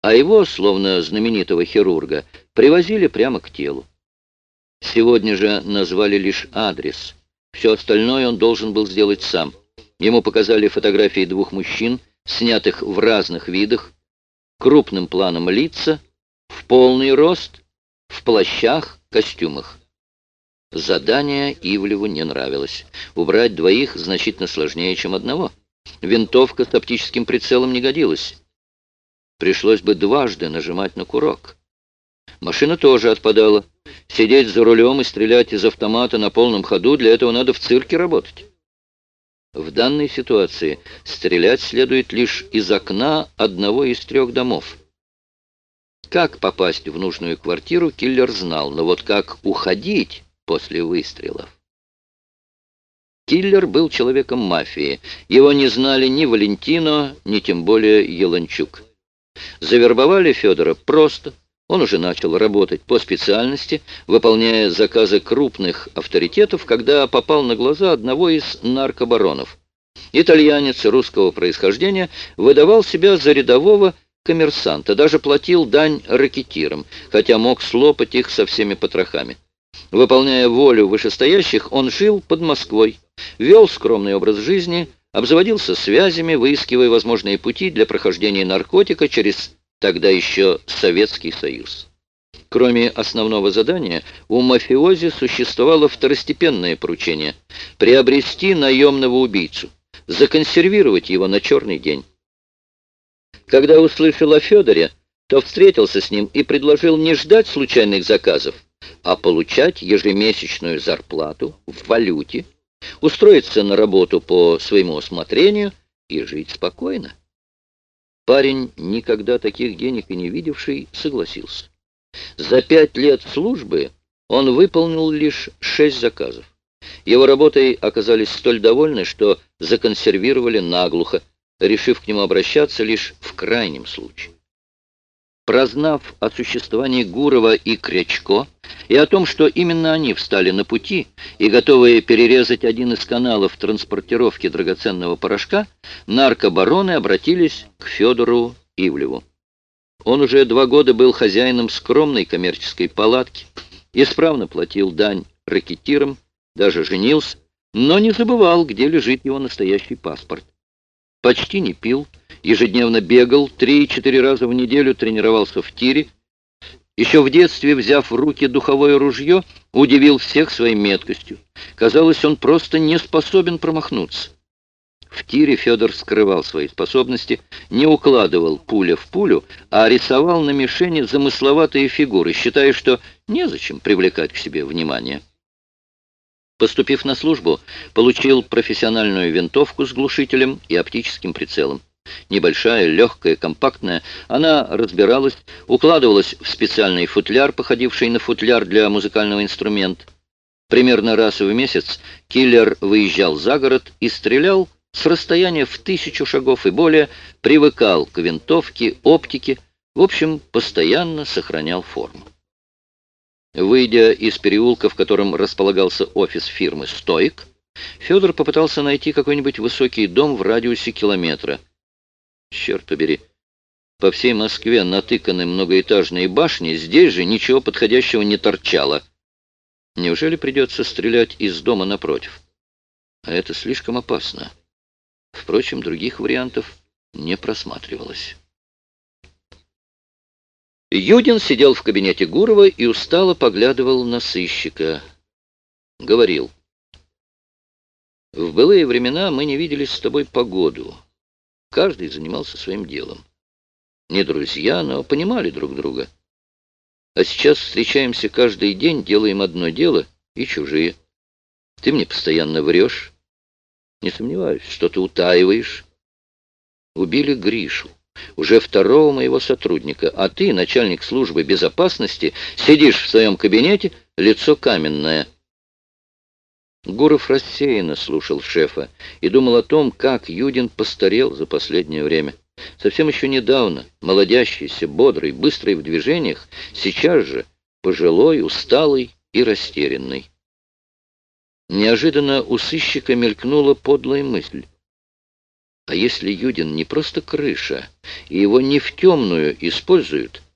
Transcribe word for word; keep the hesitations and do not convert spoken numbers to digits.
а его, словно знаменитого хирурга, привозили прямо к телу. Сегодня же назвали лишь адрес. Все остальное он должен был сделать сам. Ему показали фотографии двух мужчин, снятых в разных видах, крупным планом лица, в полный рост, в плащах, костюмах. Задание Ивлеву не нравилось. Убрать двоих значительно сложнее, чем одного. Винтовка с оптическим прицелом не годилась. Пришлось бы дважды нажимать на курок. Машина тоже отпадала. Сидеть за рулем и стрелять из автомата на полном ходу, для этого надо в цирке работать. В данной ситуации стрелять следует лишь из окна одного из трех домов. Как попасть в нужную квартиру, киллер знал, но вот как уходить после выстрелов? Киллер был человеком мафии. Его не знали ни Валентино, ни тем более Еланчук. Завербовали Федора просто. Он уже начал работать по специальности, выполняя заказы крупных авторитетов, когда попал на глаза одного из наркобаронов. Итальянец русского происхождения выдавал себя за рядового коммерсанта, даже платил дань рэкетирам, хотя мог слопать их со всеми потрохами. Выполняя волю вышестоящих, он жил под Москвой, вел скромный образ жизни, обзаводился связями, выискивая возможные пути для прохождения наркотика через тогда еще Советский Союз. Кроме основного задания, у мафиози существовало второстепенное поручение – приобрести наемного убийцу, законсервировать его на черный день. Когда услышал о Федоре, то встретился с ним и предложил не ждать случайных заказов, а получать ежемесячную зарплату в валюте, устроиться на работу по своему усмотрению и жить спокойно. Парень, никогда таких денег и не видевший, согласился. За пять лет службы он выполнил лишь шесть заказов. Его работой оказались столь довольны, что законсервировали наглухо, решив к нему обращаться лишь в крайнем случае. Прознав о существовании Гурова и Крячко и о том, что именно они встали на пути и готовые перерезать один из каналов транспортировки драгоценного порошка, наркобароны обратились к Федору Ивлеву. Он уже два года был хозяином скромной коммерческой палатки, исправно платил дань рэкетирам, даже женился, но не забывал, где лежит его настоящий паспорт. Почти не пил, ежедневно бегал, три-четыре раза в неделю тренировался в тире. Еще в детстве, взяв в руки духовое ружье, удивил всех своей меткостью. Казалось, он просто не способен промахнуться. В тире Федор скрывал свои способности, не укладывал пуля в пулю, а рисовал на мишени замысловатые фигуры, считая, что незачем привлекать к себе внимание. Поступив на службу, получил профессиональную винтовку с глушителем и оптическим прицелом. Небольшая, легкая, компактная, она разбиралась, укладывалась в специальный футляр, походивший на футляр для музыкального инструмента. Примерно раз в месяц киллер выезжал за город и стрелял с расстояния в тысячу шагов и более, привыкал к винтовке, оптике, в общем, постоянно сохранял форму. Выйдя из переулка, в котором располагался офис фирмы «Стоик», Федор попытался найти какой-нибудь высокий дом в радиусе километра. Черт побери, по всей Москве натыканы многоэтажные башни, здесь же ничего подходящего не торчало. Неужели придется стрелять из дома напротив? А это слишком опасно. Впрочем, других вариантов не просматривалось. Юдин сидел в кабинете Гурова и устало поглядывал на сыщика. Говорил: «В былые времена мы не виделись с тобой по году. Каждый занимался своим делом. Не друзья, но понимали друг друга. А сейчас встречаемся каждый день, делаем одно дело и чужие. Ты мне постоянно врешь. Не сомневаюсь, что ты утаиваешь. Убили Гришу, уже второго моего сотрудника, а ты, начальник службы безопасности, сидишь в своем кабинете, лицо каменное». Гуров рассеянно слушал шефа и думал о том, как Юдин постарел за последнее время. Совсем еще недавно, молодящийся, бодрый, быстрый в движениях, сейчас же пожилой, усталый и растерянный. Неожиданно у сыщика мелькнула подлая мысль. А если Юдин не просто крыша, и его не в темную используют,